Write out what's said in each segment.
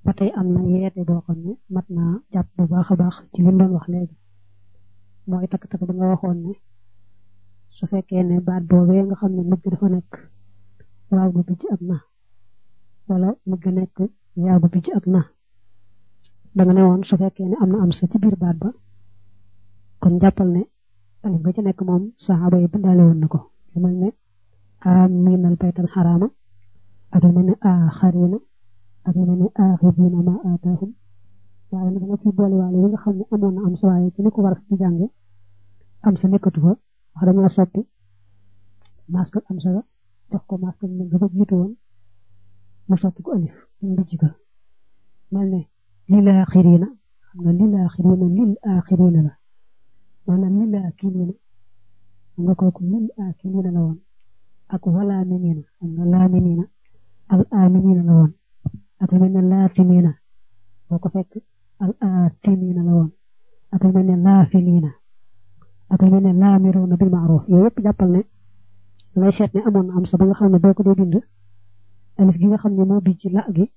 ba tey am na yeete boo xam ne mat naa jàpp bu baax a baax ci li mu doon wax léegi mooy takk-takk ba nga waxoon ne su fekkee ne baat boobee nga xam ne mujj dafa nekk waaw gu bijj ak na wala mujj nekk yaa gu bijj ak na danga ne woon su fekkee ne am na am sa ci biir baat ba kon jàppal ne alif ba ci nekk moom saxaaba yi bindaale woon na ko lu mel ne aminal baytal xaraama ak lu mel ne axarina ak lu mel ne axidina ma aataahum waaye nag danga ci boole waale yi nga xam ne amoon na am sa waaye ci ni ko war a ci jànge am sa nekkatu fa wax dañoo soppi masque am sa jox ko masque mu nga fa jiitu woon mu soppi ko alif mu bijj ka mel ne lil axirina xam nga lil axirina la wala lil akilina nga kooku lil akilina la woon ak wala minina xam nga laa minina al aminina la woon ak lu mel ne laatimina boo ko fekk al aatimina la woon ak lu mel ne laafilina ak lu mel ne laamiruna bil ma'ruf yooyu yëpp jàppal ne dangay seet ne amoon na am sa ba nga xam ne boo ko dee bind alif gi nga xam ne moo bi ci la gi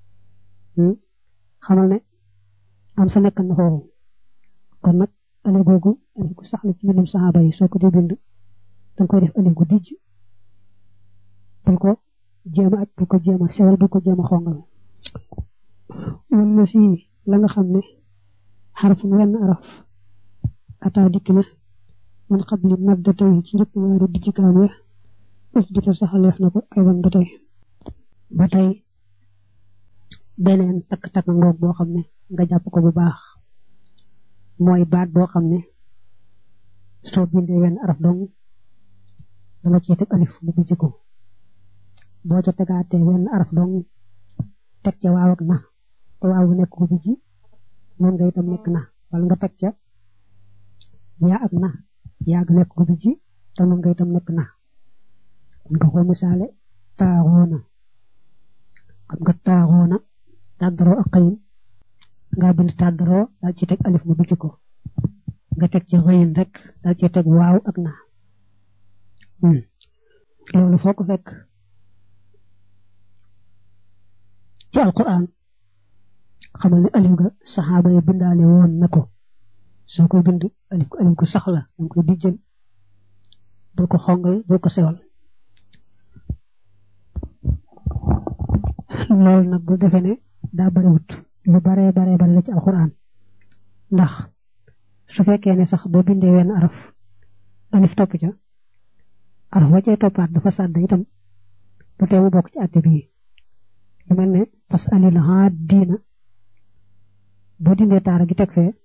xamal ne am sa nekk na foofu kon nag alif googu alif gu sax la ci mbindum saxaaba yi soo ko dee bind danga koy def alif gu dijj bul ko jéem a aj bul ko jéem a sewal bul ko jéem a xongal wala si la nga xam ne xarfun wenn araf ataa dikk na min qabli maddatay ci njëkk ñaari bijjikaam ya uf bita saxaleef na ko aywan ba tey beneen takk-takk ngoog boo xam ne nga jàpp ko bu baax mooy baat boo xam ne soo bindee wenn araf dong danga ci teg alif mu bijj ko boo ca tegaatee wenn araf dong teg ca waaw ak na te waaw bu nekk ko bijji moom nga itam nekk na wala nga teg ca yaa ak na yaa ga nekk ko bijji te moom nga itam nekk na nga ko misaale taaxoona xam nga taaxoona tàggaroo ak xëyin nga bind tàggaroo daal ci teg alif mu bijj ko nga teg ci xëyin rek daal ci teg waaw ak na loolu foo ko fekk ci alquran xamal ne alif ga saxaaba yi bindaale woon na ko soo koy bind alif ko sax la danga koy dijjal bul ko xongal bul ko sewal loolu nag bu defee ne daa bariwut lu bare la ci alquran ndax su fekkee ne sax boo bindee wenn araf alif topp ca araf wa cay toppaat dafa sàdd itam du tee mu bokk ci àtte bii lu mel ne fas alil haadiina boo dindee taara gi teg fee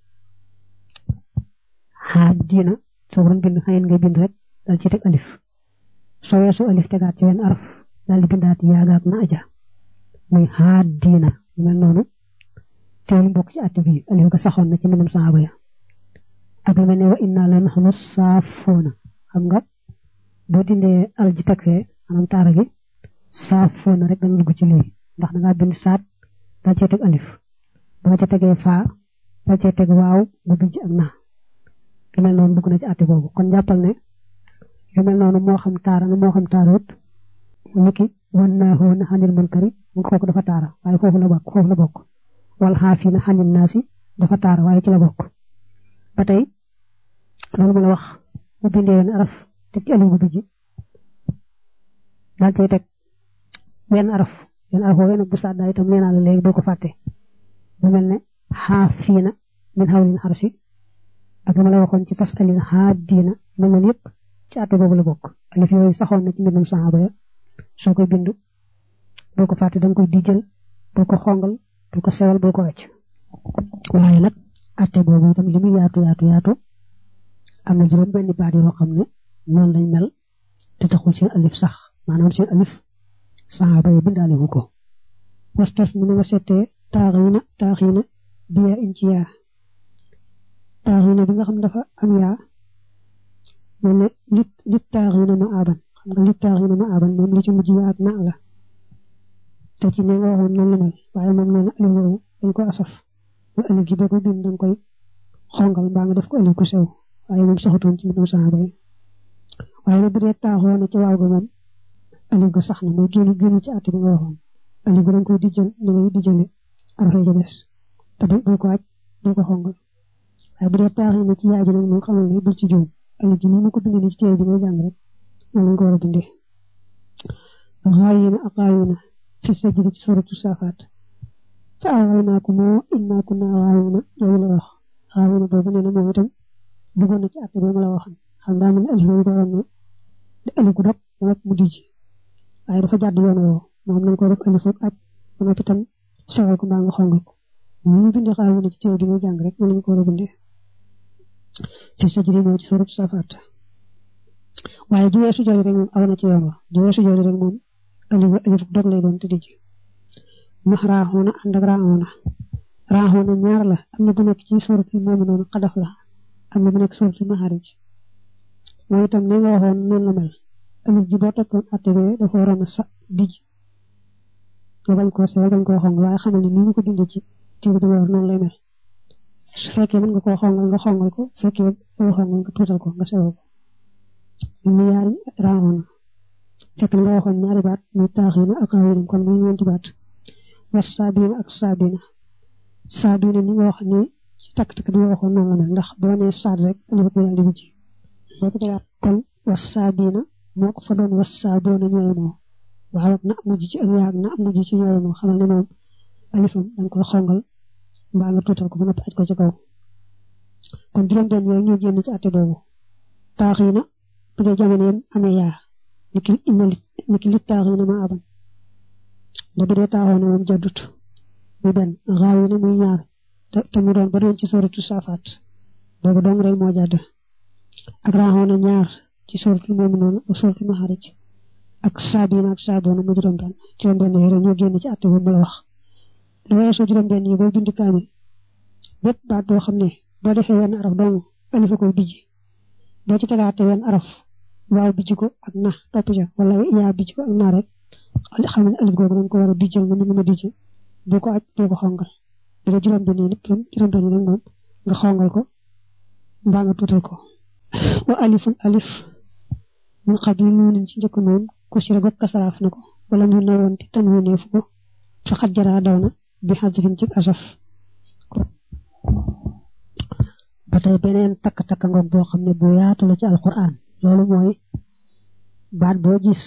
haadiina soo doon bind xayin ngay bind rek dal ci teg alif soo weesu alif tegaat ci wenn araf dal di bindaat yaagaak na aja muy haadiina lu mel noonu teewul bokk ci àtte bii alif ga saxoon na ci mbindum saxaaba ya ak lu mel ne wa inna la nahnu saafoona xam nga boo dindee al ji teg fee maanaam taara gi saafoona rek dana dugg ci lii ndax dangaa bind saat dal cee teg alif boo ca tegee faa dal cee teg waaw bu bijj ak na lu mel noonu dugg na ci àtte boobu kon jàppal ne lu mel noonu moo xam taara na moo xam taaroot niki wan naahu na xanil munkari nga kooku dafa taara waaye foofu la bokk wal xaafina xanil naasi dafa taara waaye ci la bokk ba tey loolu ma la wax bu bindee wenn araf teg ci alif bu bijj daal cee teg wenn araf woowee nag bu sàddaa itam nee naa la léegi doo ko fàtte lu mel ne xaafiina min xawlin xarsi ak li ma la waxoon ci fas alin haadiina mel noonu yëpp ci àtte boobu la bokk alif yooyu saxoon na ci mbindum saxaaba ya soo koy bind boo ko fàtte danga koy dijjal boo ko xongal boo ko sewal boo ko wecc waaye nag àtte boobu itam li muy yaatu am na juróom benn baat yoo xam ne noonu lañ mel te taxul seen alif sax maanaam seen alif saxaaba yi bindaale wu ko wastos mu ne nga seetee taaxiina biya in ci yaa taaxiina bi nga xam dafa am yaa mel ne lit taaxiina ma aban xam nga lit taaxiina ma aban moom li ci mujj yaa ak na la te ci ne nga waxoon noonu la mel waaye moom nee na alif boobu dañ ko asaf mu alif gi boo ko bind danga koy xongal mbaa nga def ko alif ku sew waaye moom saxutoon ci mbindum saxaaba yi waaye nag bu dee taaxoo na ci waaw ga moom alif ga sax na mooy génn ci àtte bi nga waxoon alif ga danga koy dijjal ni ngay dijjale arafa ci des te du ko aj du ko xongal waaye bu dee taax yi ci yaay ji nag moom xamal ne du ci juum alif ji ni mu ko bindee ci téere bi ngay jàng rek moom lañ ko war a bindee xaayina ak xaayina fi sajdi ci suratu safaat fa awaynaakum innaa kunnaa xaayina loolu la wax xaayina boobu nee na moom itam duggoon na ci àtte bi ma la waxoon xam daa mel ne alif yi doon ne di alif gu dog rek mu dijj waaye dafa jàdd yoon woowu moom lañ ko def alif ak aj ba noppi itam sewal ko mbaa nga xongal ko ñu bindee xaayina ci téere bi ngay jàng rek moom lañ ko war a bindee fi sajdi moo ci suratu safaat waaye ju weesu jooju rek moom aw na ci yoon wa ju weesu jooju rek moom alif dog lay doon te dijj max raaxoona ànd ak raaxoona ñaar la am na bu nekk ci suratul mu'minuun xadaf la am na bu nekk suratul maharij mooy itam ni nga waxoon noonu la mel alif ji boo toppoon atte bi dafa waroon a sa dijj nga bañ koo sewal bañ koo xongal waaye xamal ni ni ñu ko dindee ci téere bi yor noonu lay mel su fekkee mën nga koo xongal nga xongal ko su fekkee doo xongal nga tuutal ko nga sewal ko ñu yaari raaxoona fekk nga waxoon ñaari baat muy taaxiina ak xaawina kon muy ñeenti baat was saabina ak saabina ni nga wax ni ci takk-takk bi nga waxoon noonu la mel ndax boo nee saad rek alif ko yàlla di ci boo ko tegaat kon was saabina moo ko fa doon was saaboona ñooy moo waaw na mujj ci ak yaag na mujj ci ñooy moo xamal ne moom alifam da nga koy xongal mbaa nga tuutal ko ba noppi aj ko ci kaw kon juróom-benn yooyu ñoo génn ci àtte boobu taaxiina bu dee jamono yam amee yaa niki li taaxiina ma aban da bu dee taaxoona moom jaddut muy benn xaawina muy ñaar te mu doon ba doon ci suratu safaat boobu dong rek moo jàdd ak raaxoona ñaar ci suratul mu'minuun ak suratul maharij ak saabina ak saaboona mu juróom-benn yooyu rek ñoo génn ci àtte boobu la wax lu weesoo juróom-benn yi booy bind kaamil bépp baat boo xam ne boo defee wenn araf dong alifa koy bijji doo ci tegaate wenn araf waaw bijji ko ak na topp ca wala yaa bijji ko ak na rek xam ne alif googu dañ ko war a dijjal nga mën a dijj boo ko aj boo ko xongal bu dee juróom-benn yi nag moom nga xongal ko mbaa nga tuutal ko wa alifun alif mun xam yi nuunin ci njëkk noonu ku ci rek kasaraaf na ko wala ñu ne woon te tan woneefu ko fa xat jaraa daw na bi xadifin ci asaf ba tey beneen takk-takk ngoog boo xam ne bu yaatu la ci alquran loolu mooy baat boo gis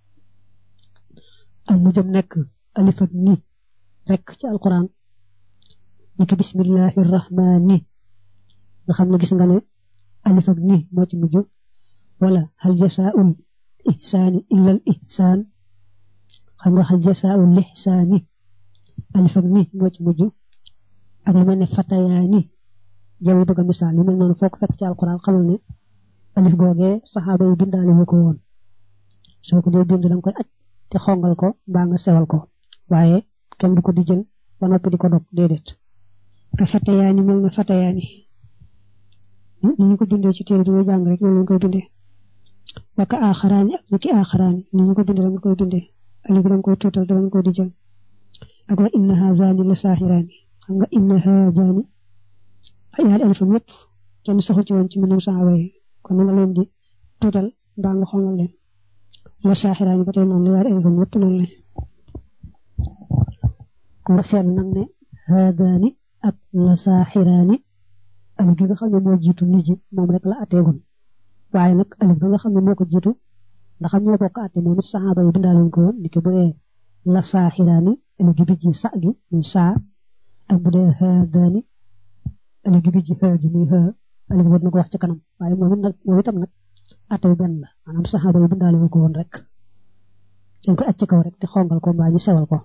ak mu jëm nekk alif ak ni rek ci alquran niki bismillahi rahmani nga xam ne gis nga ne alif ak ni moo ci mujj wala hal jasaa'ul ihsaani illa al ihsaan xam nga hal jasaa'ul ihsaani alif ak ni moo ci mujj ak lu mel ne fatayaani jami bëgg a misaal yu mel noonu foo ko fekk ci alquran xamal ne alif googee saxaaba yi bindaale wu ko woon soo ko dee bind danga koy aj te xongal ko mbaa nga sewal ko waaye kenn du ko di jël ba noppi di ko dog déedéet te fatayaani mel na fatayaani ni ñu ko bindee ci téere bi nga jàng rek noonu lañ koy bindee waka aaxaraani ak niki aaxaraani ni ñu ko bindee rek nga koy bindee alif danga koy tuutal te danga koy di jël ak wa inna haazaani la saaxiraani xam nga inna haazaani yaari alifam yëpp kenn saxu ci woon ci mbindum saxaaba yi kon nga leen di tuutal mbaa nga xongal leen la saaxiraani ba tey noonu la yaari alifam yëpp noonu la nga seetlu nag ne haadaani ak la saaxiraani alif gi nga xam ne moo jiitu nit ji moom rek la atteegun waaye nag alif ga nga xam ne moo ko jiitu ndax ñoo bokk atte moom it saxaaba yi bindaale ko woon niki bu dee la saaxiraani alif gi bi ji sa gi muy saa ak bu dee haadaani alif gi bi ji xë gi muy xë alif boobu na ko wax ci kanam waaye moom itam nag atte bi benn la maanaam saxaaba yi bindaale ko woon rek dañ ko aj ci kaw rek te xongal ko mbaa ñu sewal ko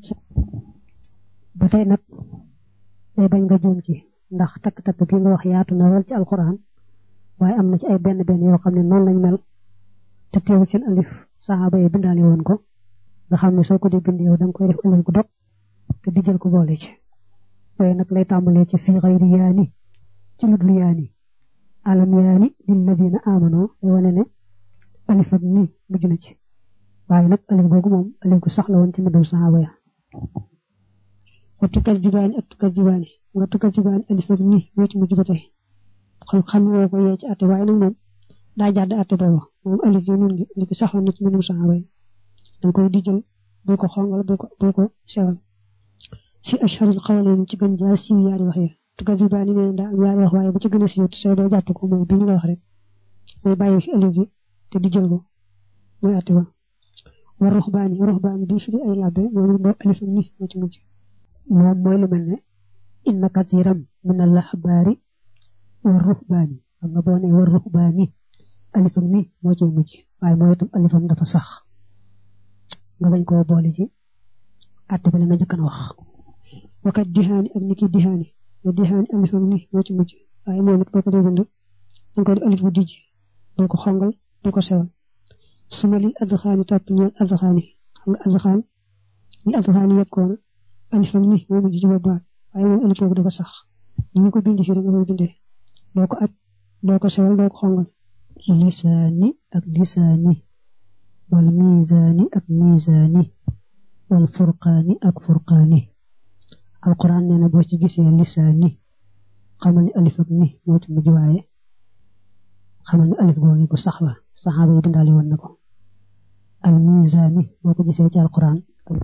ba tey nag day bañ nga juum ci ndax takk-takk gi nga wax yaatu na lool ci alquran waaye am na ci ay benn yoo xam ne noonu lañ mel te teewul seen alif saxaaba yi bindaale woon ko nga xam ne soo ko di bind yow da nga koy def alif gu dog te di jël ko boole ci waaye nag lay tàmbalee ci fii xayri yaani ci lu dul yaani alam yaani lilladina amano day wane ne alif ak ni mujj na ci waaye nag alif googu moom alif gu sax la woon ci mbindum saxaaba ya wa tukkal jibaani ak tukkal jibaani nga tukkal jibaani alif ak ni moo ci mujj ba tey xam woo ko yee ci atte waaye nag moom daa jàdd atte boobu moom alif yi nun gi saxoon na ci mbindum saxaaba yi danga koy di jël bul ko xongal bul ko sewal fi ashharil qawlayn ci gën jaa siiw yaari wax ya tukadibaani nee daa am yaari wax waaye ba ci gën a siiw soo doo jàpp ko mooy bi ñu la wax rek mooy bàyyi fi alif bi te di jël ko mooy àtte ba war ruxbaani bi fi ay labbe moom bo alif ni moo ci mujj moom mooy lu mel ne inna kathiran min al-ahbaari war ruxbaani xam nga boo nee war ruxbaani alifam ni moo ci mujj waaye mooy itam alifam dafa sax nga bañ koo boole ci àtte ba la nga jëkk na wax wakat dihaani ak niki dihaani alifam ni moo ci mujj waaye moom it boo ko dee bind danga koy def alif bu dijj doo ko xongal doo ko sewal suma lil adxaani topp ñeel adxaani xam nga adxaan ni adxaani yekkoona alifam ni moo mujj ci boobu baat waaye moom alif boobu dafa sax ñu ko bind fi rek nga koy bindee doo ko aj doo ko sewal doo ko xongal lisaani ak lisaani wal miizaani ak miizaani wal furqaani ak furqaani alquran nee na boo ci gisee lisaani xamal ni alif ak ni moo ci mujj waaye xamal ni alif googu ko sax la saxaaba yi bindaale woon na ko al miizaani boo ko gisee ci alquran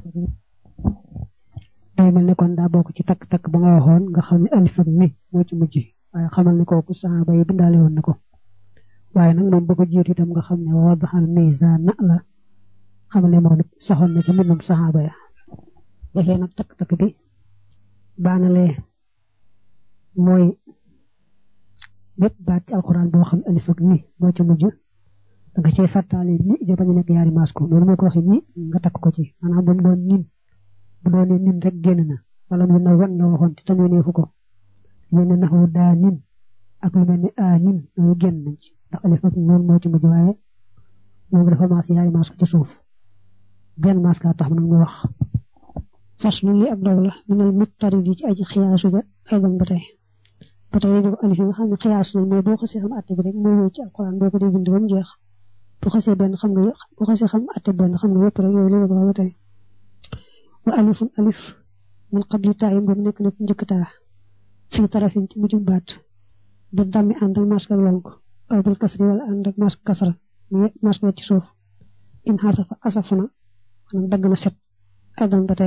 day mel ne kon daa bokk ci takk-takk ba nga waxoon nga xam ne alif ak ni moo ci mujj waaye xamal ni kooku saxaaba yi bindaale woon na ko waaye nag moom ba ko jiitu itam nga xam ne wadaxal miizaana la xam ne moom saxoon na ci mbindum saxaaba ya defee nag takk-takk bi baanalee mooy bépp baat ci alxuraan boo xam ne alif ak ni moo ci mujj da nga cee sartaale ni ja bañ a nekk yaari maas ko loolu moo ko waxee ni nga takk ko ci maanaam ba mu doon nin bu doonee nin rek génn na wala mu na wan la waxoon te tamit neefu ko lu mel ne naxu daa nin ak lu mel ne a nin loolu génn nañ ci ndax alif ak noonu moo ci mujj waaye moom dafa maas yaari maas ko ci suuf benn maas kaa tax nag mu wax fas lu li ab dog la minal mutaridi ci aji xiyaasu ja ay dang ba tey ñu alif yi nga xam ne xiyaas nañ mais boo xasee xam àtte bi rek moo ñëw ci alquran boo ko dee bind ba mu jeex boo xasee benn xam nga boo xasee xam àtte benn xam nga yëpp rek yooyu li nga ba tey wa alifun alif min qabli taayin boobu nekk na ci njëkk taa fii tarafin ci mujjum baat ba dammi ànd ak mask ak lonk aw bil kasri wala ànd ak mask kasra mask ci suuf in xasafa asafuna maanaam dagg na set adan ba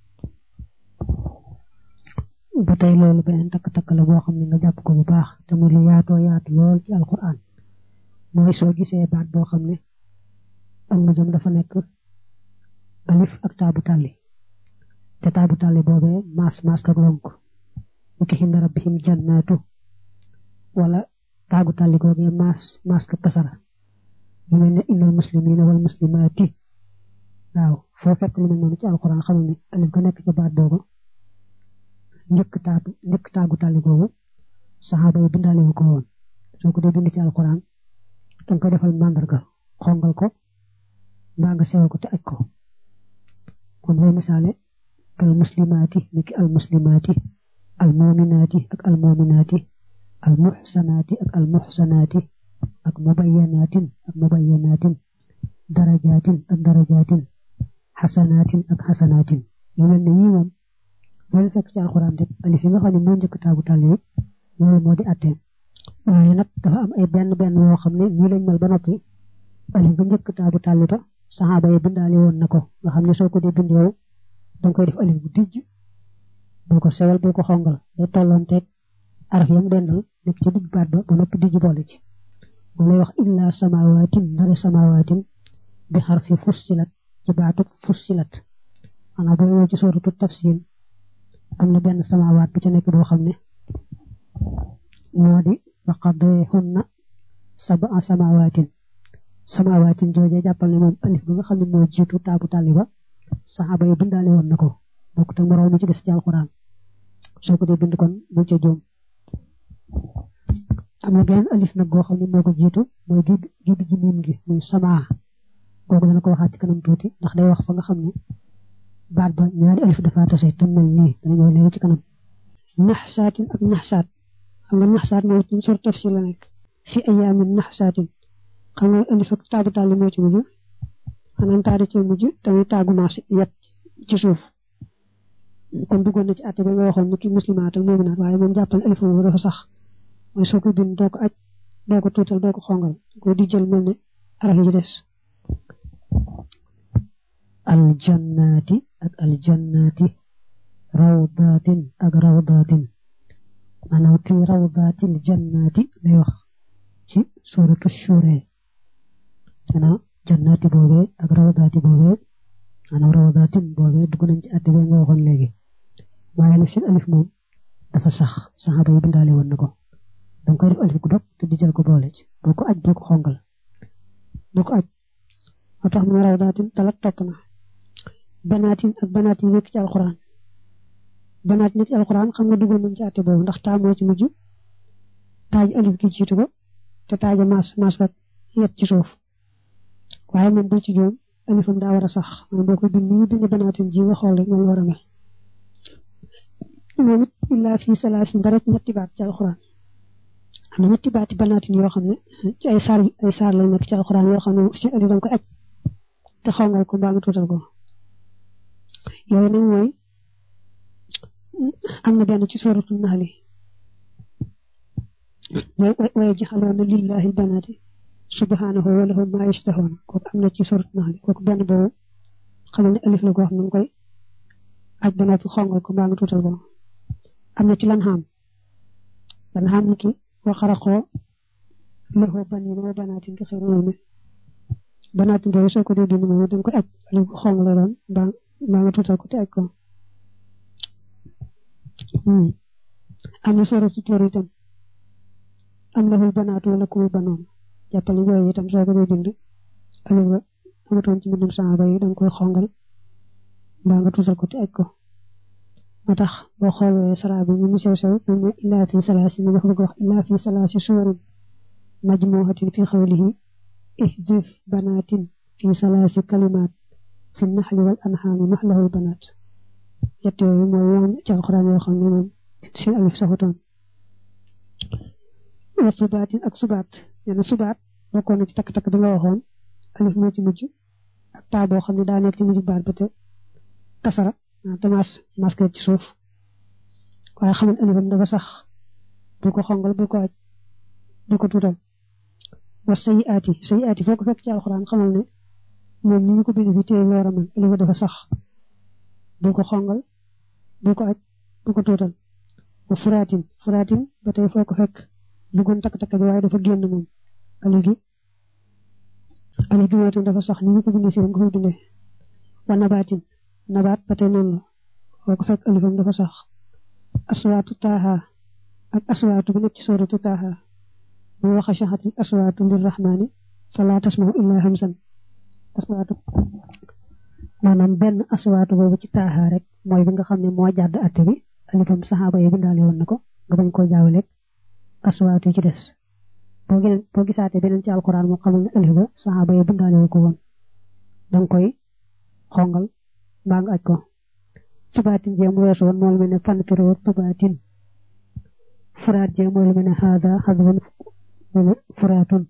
tey loolu beneen takk-takk la boo xam ne nga jàpp ko bu baax te mu lu yaatoo yaatu lool ci alquran mooy soo gisee baat boo xam ne am na jëm dafa nekk alif ak taabu tàlli te taabu tàlli boobee maas ak lonk ni ki inda rabbihim jannaatu wala taagu tàlli googee maas ak kasara lu mel ne innal muslimina wal muslimaati waaw foo fekk lu mel noonu ci alquran xam ne alif ga nekk ci baat boobu njëkk taagu tàlli googu saxaaba yi bindaale wu ko woon soo ko dee bind ci alquran danga koy defal màndarga xongal ko mbaa nga sewal ko te aj ko kon mooy misaale al muslimaati niki al muslimaati al muminaati ak al muminaati al muxsanaati ak al muxsanaati ak mubayyanaatin ak mubayyanaatin darajaatin ak darajaatin xasanaatin ak xasanaatin yu mel ne yii moom loolu fekk ci alxuraan rek alif yi nga xam ne moo njëkk taagu tàlli yi loolu moo di àtteem waaye nag dafa am ay benn yoo xam ne ñii lañ mel ba noppi alif nga njëkk taagu tàlli ba saxaaba yi bindaale woon na ko nga xam ne soo ko dee bind yow danga koy def alif bu dijj bul ko sewal bul ko xongal day tolloon teeg araf yam dendal nekk ci digg baat ba noppi dijj boole ci moom lay wax illa samawaatin ndare samawaatin bi xarfi fussilat ci baatu fussilat maanaam boo ñëw ci sooratu tafsiir am na benn samawaat bu ci nekk boo xam ne moo di faqadehunna sab'a samawaatin jooje jàppal ne moom alif ba nga xam ne moo jiitu taabu tàlli ba saxaaba yi bindaale woon na ko bokk te moroom mi ci des ci alxuraan soo ko dee bind kon bu ca joom am na geneen alif nag goo xam ne moo ko jiitu mooy gi bi ji miim gi muy samaa googu dana ko waxaat ci kanam tuuti ndax day wax fa nga xam ne baat ba ñaari alif dafa tase te mel nii dana ñëw léegi ci kanam naxsaatin ak naxsaat xam nga naxsaat mooy ci sor tafsir la nekk fi ayaamin naxsaatin xam nga alif ak taabu tàlli moo ci mujj maanaam taadi ci mujj tamit taagu maas yet ci suuf kon duggoon na ci àtte ba nga waxoon ni ki muslimaat ak muminaat waaye moom jàppal alif boobu dafa sax mooy soo ko bind doo ko aj doo ko tuutal doo ko xongal ko di jël mel ne araf yi ci des aljannaati ak aljannaati rawdatin ak rawdatin maanaam fi rawdatil jannati lay wax ci suratu shura dana jannati boobee ak rawdati boobee maanaam rawdatin boobee dugg nañ ci àtte bi nga waxoon léegi waaye nag seen alif moom dafa sax saxaaba yi bindaale woon na ko danga koy def alif gu dog te di jël ko boole ci boo ko aj boo ko xongal boo ko aj moo tax mu rawdatin talat topp na banaatin ak banaatin nekk ci alxuraan banaat nekk ci alxuraan xam nga duggoon nañ ci àtte boobu ndax taa moo ci mujj taaj alif gi jiitu ko te taaja maas ak yet ci suuf waaye moom bu ci joom alifam daa war a sax moom boo ko bind ni bind banaatin ji nga xool rek moom war a mel moom it illaa fii salaasin dara ci ñetti baat ci alxuraan am na ñetti baati banaatin yoo xam ne ci ay saar lañ nekk ci alxuraan yoo xam ne si alif danga ko aj te xongal ko mbaa nga tuutal ko yooyu nag mooy am na benn ci suuratu naxli way jaxaloona lillahi banaati subhanahu wa lahu ma yashtahoon kooku am na ci suuratu naxli kooku benn boobu xam ne alif la goo xam ne nga koy aj banaati xongal ko mbaa nga tuutal ko am na ci lan xam ni ki waxaraxoo lahu baniina wa banaatin ki xëy na banaatin boobu soo ko dee dund moom danga koy aj alif gu xong la doon mbaa nga tuutal ko te aj ko am na suuratu Tuur itam am lahul banaatu wa lakumul banoon jàppale yooyu itam soo ko dee bind alif ga amatoon ci mbindum saaba yi danga koy xongal mbaa nga tuutal ko te aj ko moo tax boo xoolee saraa bi mu sew dañ ne illaa fi salaasi mi dafa bëgg wax illaa fi salaasi suwarin majmuuhatin fi xawlihi ihdif banaatin fi salaasi kalimaat fi naxli wal anxaami maxlahul banaat yett yooyu mooy yoon ci alxuraan yoo xam ne moom seen alif saxutoon wa subaatin ak subaat nee na subaat bokkoon na ci takk-takk bi nga waxoon alif moo ci mujj ak taa boo xam ne daa nekk ci mujj baat ba te kasara te maske ci suuf waaye xamal alifam dafa sax bu ko xongal bu ko aj bu ko tuutal wa sayiaati foo ko fekk ci alxuraan xamal ne moom ni ñu ko bind fi téye loora man alifa dafa sax bu ko xongal bu ko aj bu ko tuutal wa furaatin ba tey foo ko fekk bëggoon takk-takk bi waaye dafa génn moom alif gi mooy dafa sax ni ñu ko bind fi nga ko bindee wa nabaat ba tey noonu la foo ko fekk alifam dafa sax aswaatu taaha ak aswaatu bi nekk ci suuratu taaha mu waxa shaxati aswaatu lirrahmaani falaa tasmahu illaa hamsan aswaatu maanaam benn aswaatu boobu ci taaha rek mooy bi nga xam ne moo jàdd atte bi alifam saxaaba yi bindaale woon na ko nga bañ koo jaawaleeg aswaatu yi ci des boo gisaatee beneen ci alquran moo xamul ne alif ba saxaaba yi bindaale ko woon danga koy xongal mbaa nga aj ko subaatin jéem weesu woon moo lu mel ne fan firoo tubaatin furaat jéem mooy lu mel ne haada xadwan furaatun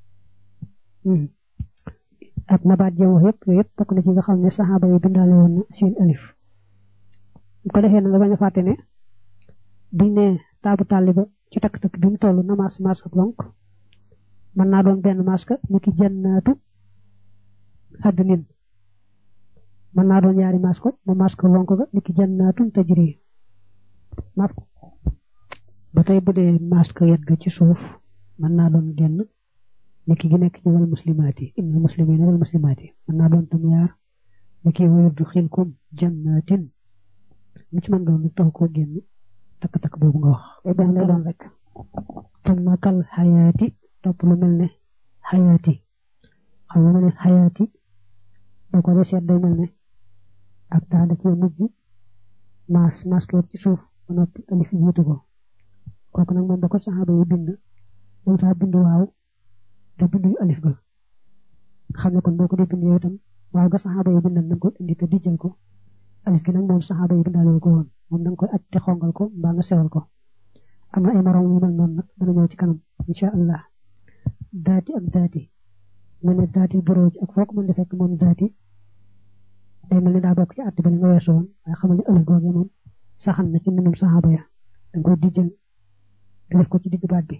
ak nabaat jéem wax yëpp bokk na ci nga xam ne saxaaba yi bindaale woon na seen alif bu ko defee na nga bañ a fàtte ne buñ ne taabu tàlliba ci takk-takk bi mu toll na maas ak lonk mën naa doon benn maska ni ki jannaatu adnin mën naa doon ñaari masko mu maska lonk ga ni ki jannaatun tajri maska ba tey bu dee maska yet ga ci suuf mën naa doon genn ni ki gi nekk ci wal muslimaati innal muslimiina wal muslimaati mën naa doon tam yaar ni ki wa yudxilkum jannatin mu ci mën doon tax koo génn takk-takk boobu nga wax ay benn lay doon rek summa kal xayaati topp lu mel ne xayaati xam nga ne xayaati boo ko seet day mel ne ak daal da cee mujj maas ko ci suuf ba noppi alif jiitu ko kooku nag moom ba ko saxaaba yi bind dañ faa bind waaw te bind yu alif ga xam ne kon boo ko dee bind yooyu itam waaw ga saxaaba yi bindal nañ ko indi te dijjal ko alif gi nag moom saxaaba yi bindaale ko woon moom da nga koy aj te xongal ko mbaa nga sewal ko am na ay morom yu mel noonu nag dana ñëw ci kanam incha allah daati ak daati mu ne daati boroo ji ak foo ko mën di fekk moom daati day mel ni daa bokk ci àtt ba li nga weesu woon waaye xamal ne alif googu moom saxan na ci mbindum saxaaba ya da nga koy dijjal te def ko ci digg baat bi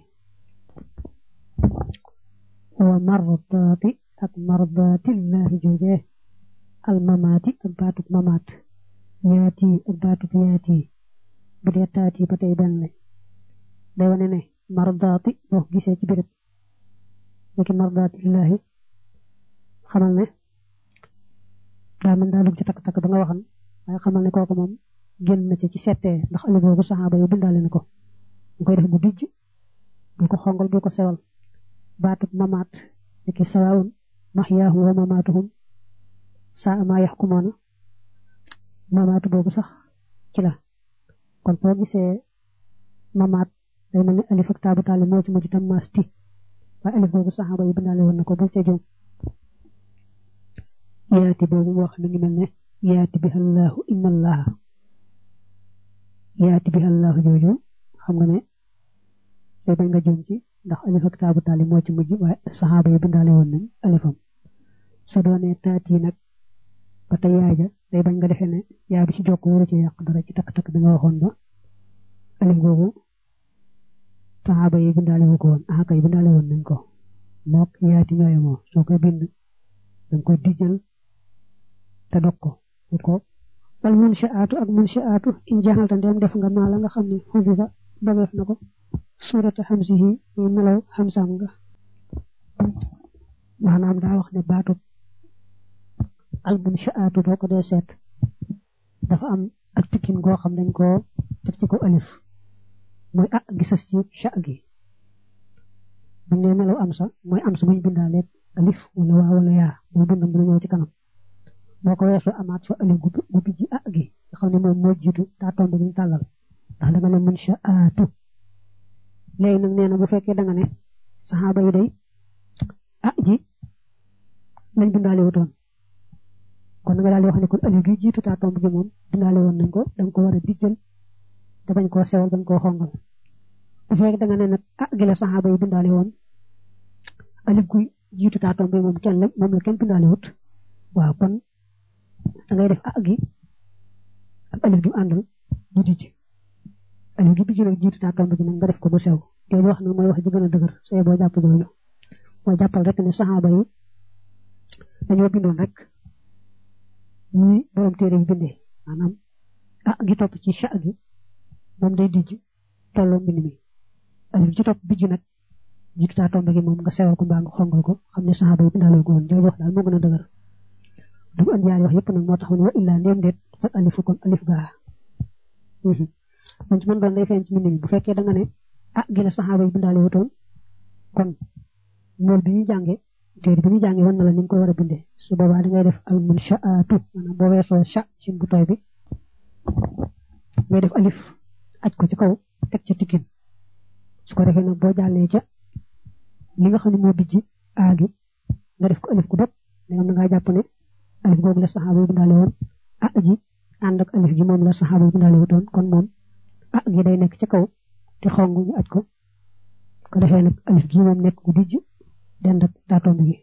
wa mardaati ak mardaatillahi joojee al mamaati ak baatub mamaat yaati ak baatu yaati bu dee taati ba tey benn day wane ne mardaati boo gisee ci béréb niki mardaati lillahi xamal ne daa mën daa dugg ci takk-takk ba nga waxan waaye xamal ne kooku moom génn na ci settee ndax alif boobu saxaaba yi bindaale na ko ñu koy def bu dijj bu ko xongal bu ko sewal baatu mamaat niki sawaawun mahyaahum wa mamaatuhum saa ma yaxkumoona mamaatu boobu sax ci la kon boo gisee mamaat day mel ni alif ak taabu taali moo ci mujj tam maas ti waaye alif boobu saxaaba yi bindaale woon na ko bu ca jom yaati boobu mu wax mi ngi mel ne yaati bi allahu inna allaha yaati bi allahu jooju xam nga ne day bañ nga jom ci ndax alif ak taabu taali moo ci mujj waaye saxaaba yi bindaale woon nañ alifam soo doonee taati nag ba tey yaaja day bañ nga defee ne yaa bi ci jokk waru ci yàq dara ci takk-takk bi nga waxoon ba alif googu saxaaba yi bindaale wu ko woon kay bindaale woon nañ ko mook yaati ñooy moo soo koy bind danga koy dijjal te dog ko wal munshaatu ak munshaatu in jaxalta ndem def nga maa la nga xam ne xudifa dogeef na ko suurata xamsihi muy melaw xamsam nga maanaam daa wax ne baatu al munshaatu boo ko dee seet dafa am ak tikkin goo xam dañ koo teg ci ko alif mooy gisas ci sha gi buñ ne melaw am sa mooy am sa buñ bindaale alif wala waa wala yaa mooy bindam dina ñëw ci kanam boo ko weesoo amaat fa alif gu bijji gi nga xam ne moom moo jiitu taa tomb bi ñu tàllal ndax da nga ne munshaatu léegi nag nee na bu fekkee da nga ne saxaaba yi day ji lañ bindaale wutoon kon nga daal di wax ne kon alif gi jiitu taa tomb gi moom bindaale woon nañ ko danga ko war a dijjal te bañ koo sewal bañ koo xongal bu fekkee da nga ne nag gi la saxaaba yi bindaale woon alif gu jiitu taa tomb bi moom la kenn bindaale wut waaw kon da ngay def gi ak alif gi àndal du dijj alif gi bi jiitu taa tomb gi nag nga def ko bu sew jooju wax nag mooy wax ji gën a dëgër say boo jàpp jooju mooy jàppal rek ne saxaaba yi dañoo bindoon rek ñi borom téere bi bindee maanaam gi topp ci sha gi moom day dijj tolloo mbind mi alif ci topp bijj nag jiitu taa tomb gi moom nga sewal ko mbaa nga xongal ko xam ne saxaaba yi bindaale ko woon jooju wax daal moo gën a dëgër du am ñaari wax yëpp nag moo tax wa illaa ndéem déet fa alifu kon alif gaa man ci mën doon day feeñ ci mbind mi bu fekkee da nga ne gi la saxaaba yi bindaale wutoon kon mool bi ñu jànge téere bi ñu jànge woon na la ni nga koy war a bindee su boobaa da ngay def al munshaatu maanaam boo weesoo sha sin bu tooy bi ngay def alif aj ko ci kaw teg ca tikkin su ko defee nag boo jàllee ca li nga xam ne moo bijji gi nga def ko alif ku dog dangam na ngaa jàpp ne alif googu la saxaaba yi bindaale woon ji ànd ak alif gi moom la saxaaba yi bindaale wutoon kon moom gi day nekk ca kaw te xong ñu aj ko ko defee nag alif gi moom nekk gu dijj dend ak taatomb gi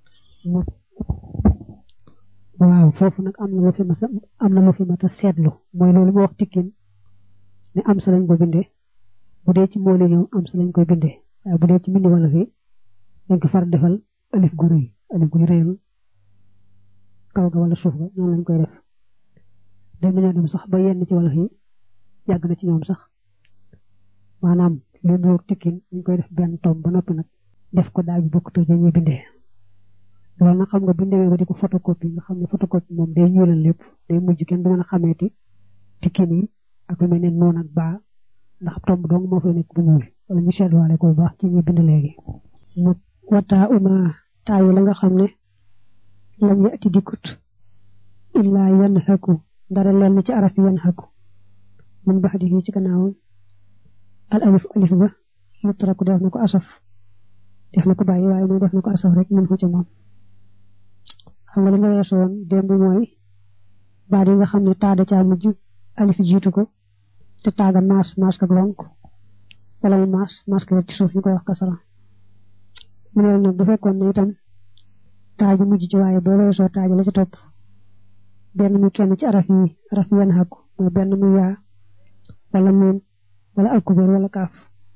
waaw foofu nag am na lu fi mata seetlu mooy loolu moo wax tikkin ne am sa lañ ko bindee bu dee ci mooli ñëw am sa lañ koy bindee waaye bu dee ci mbindi wala fi dañ ko far defal alif gu rëy alif gu rëyal kaw ga wala suuf ga noonu lañ koy def day mën a dem sax ba yenn ci wala fi yàgg na ci ñoom sax maanaam lu nuur tikkin ñu koy def benn tomb ba noppi nag def ko daaj bokk te dañuy bindee loolu nag xam nga bindee ba di ko photocopie nga xam ne photocopie moom day ñuulal lépp day mujj kenn du mën a xameeti tikkin yi ak lu mel ne noon ak baa ndax tomb dong moo fay nekk bu ñuul wala ñu seetluwaale ko bu baax ci ñuy bind léegi mu wataa uma taayu la nga xam ne lam yati dikkut illaa yan xaku dara lenn ci araf yan xaku mun bax di ci gannaawam al alif ba mutraku def na ko asaf def na ko bàyyi waaye moom def na ko asaf rek mën ko ci moom xam nga li nga weesu woon démb mooy baat yi nga xam ne taada caa mujj alif jiitu ko te taaga maas ak lonk wala mu maas ko ci suuf ñu koy wax kasara mu ne nag bu fekkoon ne itam taaju mujj ci waaye boo weesoo taaja la ci topp benn mu kenn ci araf yi yan xàkku mooy benn mu yaa wala nuun wala alkubeer wala kaaf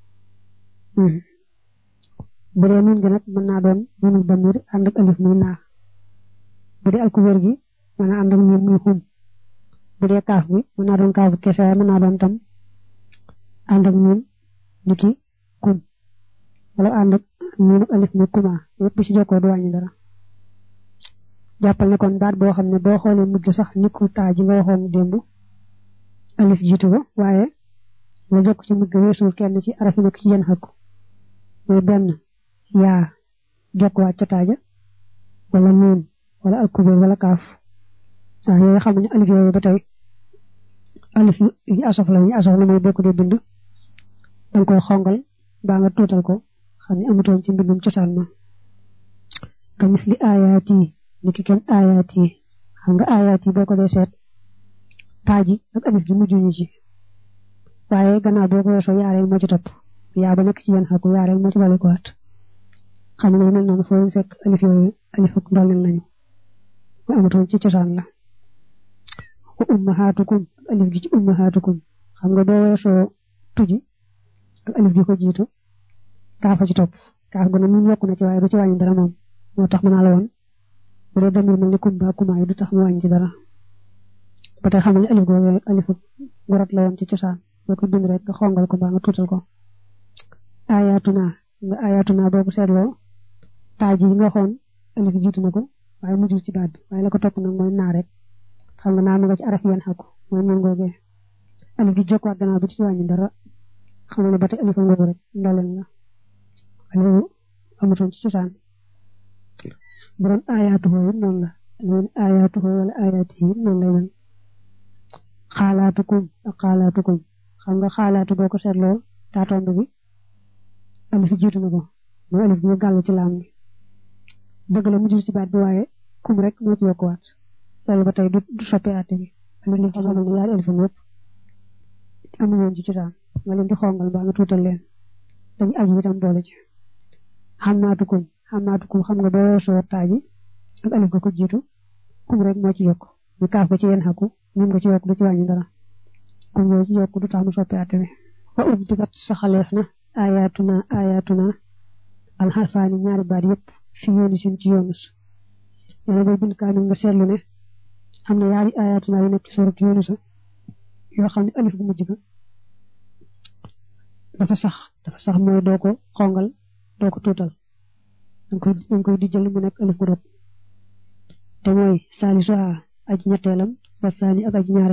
bu dee nuun gi nag mën naa doon nuunu damir ànd ak alif muy naa bu dee alkubeer gi mën naa ànd ak miim muy xum bu dee kaaf bi mën naa doon kaaf kese mën naa doon tam ànd ak ñun niki kum wala ànd ak ñun alif mu kuma yëpp bu ci jokkoo du wàññi dara jàppal ne kon baat boo xam ne boo xoolee mujj sax niku taa ji nga waxoon démb alif jiitu ko waaye la jokk ci mujj weesul kenn ci araf yi nekk ci yenn xakku mooy benn yaa jokkuwaat ca taaja wala nuun wala alkubéer wala kaaf waaw yooyu xam ne alif yooyu ba tey alif yu asaf la mooy bokk dee bind danga koy xongal baa nga tuutal ko xam ne amutoon ci mbindum cosaan ma ka misli aayaat yi ni ki kenn aayaat yi xam nga aayaat yi boo ko dee seet taaji ak alif gi mujj ñu ci waaye gannaaw boo ko weesoo yaareel moo ci topp yaa ba nekk ci yenn xaku yaareel moo ci dolli ko waat xam ne mel noonu foo fekk alif yooyu alif ak ndolleel nañu mu amutoon ci cosaan la wa ummahaatukum ak alif gi ci ummahaatukum xam nga boo weesoo tuji ak alif gi ko jiitu kaafa ci topp kaaf gu ne mun yokku na ci waaye du ci wàññi dara moom moo tax mën naa la woon bu dee damir mel ni kumba kuma yi du tax mu wàññi ci dara ba tey xamal ne alif googu alifu gorot la woon ci cosaan boo ko bind rek nga xongal ko baa nga tuutal ko ayatuna boobu seetloo taaji yi nga waxoon alif jiitu na ko waaye mujjul ci baat bi waaye la ko topp nag mooy naa rek xam nga naa ma nga ci araf yenn xakku mooy noonu googee alif gi jokkuwaat gannaaw bi ci wàññi dara xam ne ba tey alif ngoogu rek ndoleen la alifu amutoon ci cosaan bu doon ayatuhu noonu la loolu ayatuhu wala ayatihi noonu lay mel xaalaatukum ak xaalaatukum xam nga xaalaatu boo ko seetloo taatomb bi alif jiitu na ko mooy alif bi nga gàll ci laam bi dëgg la mujjul ci baat bi waaye kum rek moo ci yokkuwaat loolu ba tey du soppee àtte bi alif li xamal ne yaari alif yëpp amuñu woon ci cosaan nga leen di xongal baa nga tuutal leen dañu aju itam boole ci xamaatukum xam nga boo weesoo taaji ak alif ga ko jiitu kum rek moo ci yokk ñu kaaf ko ci yenn xakku ñun nga ci yokk du ci wàññi dara kum yooyu ci yokk du tax mu soppee àtte bi wa ubdikat saxaleef na ayatuna alxarfaani ñaari baat yëpp fi yunusin ci yunus yéena booy bind kaamil nga seetlu ne am na yaari ayatuna yu nekk ci surat yunusa yoo xam ne alif gu mujj ga dafa sax mooy doo ko xongal doo ko tuutal danga koy di jël mu nekk alif gu rot te mooy salisuha aji ñetteelam wa saani ak aji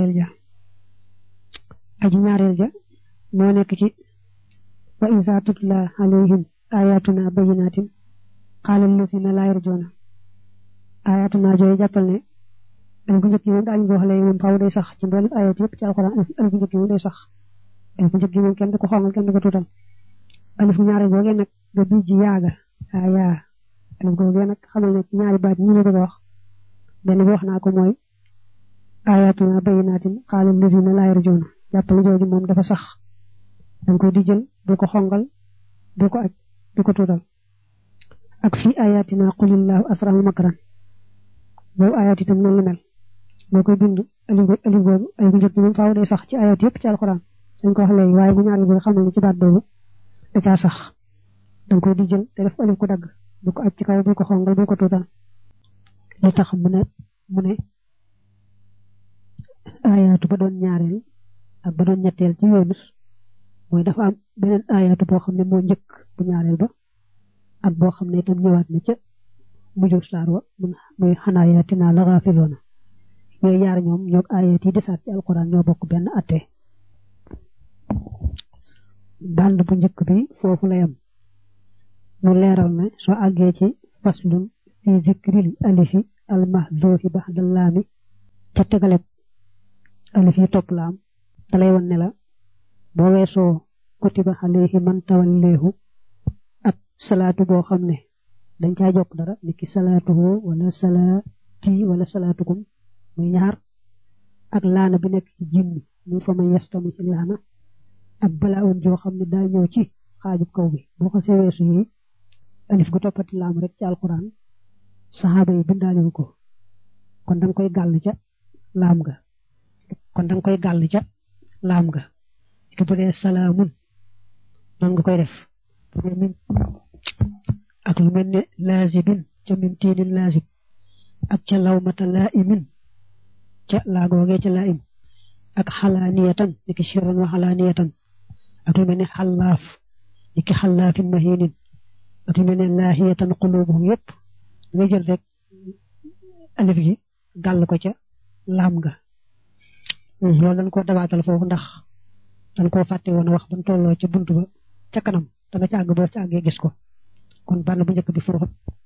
ñaareel ja moo nekk ci wa iza tutla alayhim ayatuna bayyinatin qala alladhina la yarjuna ayatuna jooy jàppal ne alif gu njëkk yi moom daañu ko wax léegi moom faaw day sax ci mboolem ayat yëpp ci alxuraan alif gu njëkk yi moom day sax alif gu njëkk yi moom kenn du ko xongal kenn du ko tuutal alif gu ñaareel googee nag nga bii ji yaaga yaa alif googee nag xamal ne ñaari baat ñi la bëgg a wax benn bi wax naa ko mooy ayatuna bayyinatin qala alladhina la yarjuna jàppal jooju moom dafa sax danga koy di jël bu ko xongal bu ko aj bu ko tuutal ak fii ayatina qulillahu asrahu makran boobu ayat itam noonu la mel boo koy bind alif boobu alif bu njëkk moom faaw day sax ci ayat yëpp ci alxuraan dañ ko wax léegi waaye bu ñaar bi xamal ne ci baat boobu da caa sax danga koy di jël te def alif ko dagg bu ko aj ci kaw bu ko xongal bu ko tuutal li tax mu ne ayatu ba doon ñaareel ak ba doon ñetteel ci Yunus mooy dafa am beneen ayatu boo xam ne moo njëkk bu ñaareel ba ak boo xam ne itam ñëwaat na ca mujjug saar wa muy xanaayatina la xaafiloona yooyu yaar ñoom ñoo ayat yi desaat ci alquran ñoo bokk benn atte band bu njëkk bi foofu la yam mu leeral ne soo àggee ci faslun fi zikril alifi al mahzufi ba'da laami ca tegaleb alif yi topp laam dalay won ne la boo weesoo kutiba alayhi man tawalleehu ak salaatu boo xam ne dañ caa jokk dara niki salaatuhu wala salaati wala salaatukum muy ñaar ak laana bi nekk ci jinni muy fa man yastami ci laana ak balaawun joo xam ne daa ñëw ci xaajub kaw bi boo ko seweesu yi alif gu toppati laam rek ci alquran saxaaba yi bindaaliwu ko kon danga koy gàll ca laam ga ki bu dee salaamun nan nga koy def ak lu mel ne laazibin ca min tiinin laazib ak ca lawmata laa'imin ca laagoogee ca laa'im ak xalaaniyatan niki sirran wa xalaaniyatan ak lu mel ne xalaaf niki xalaafin mahinin ak lu mel ne laahiyatan qulubuhum yépp nga jël rek alif gi gàll ko ca laam nga loolu dañ ko dabaatal foofu ndax dañ koo fàtte woon a wax ban tolloo ca buntu ba ca kanam da nga ca àgg boo ca àggee gis ko kon bànn bu njëkk bi foofu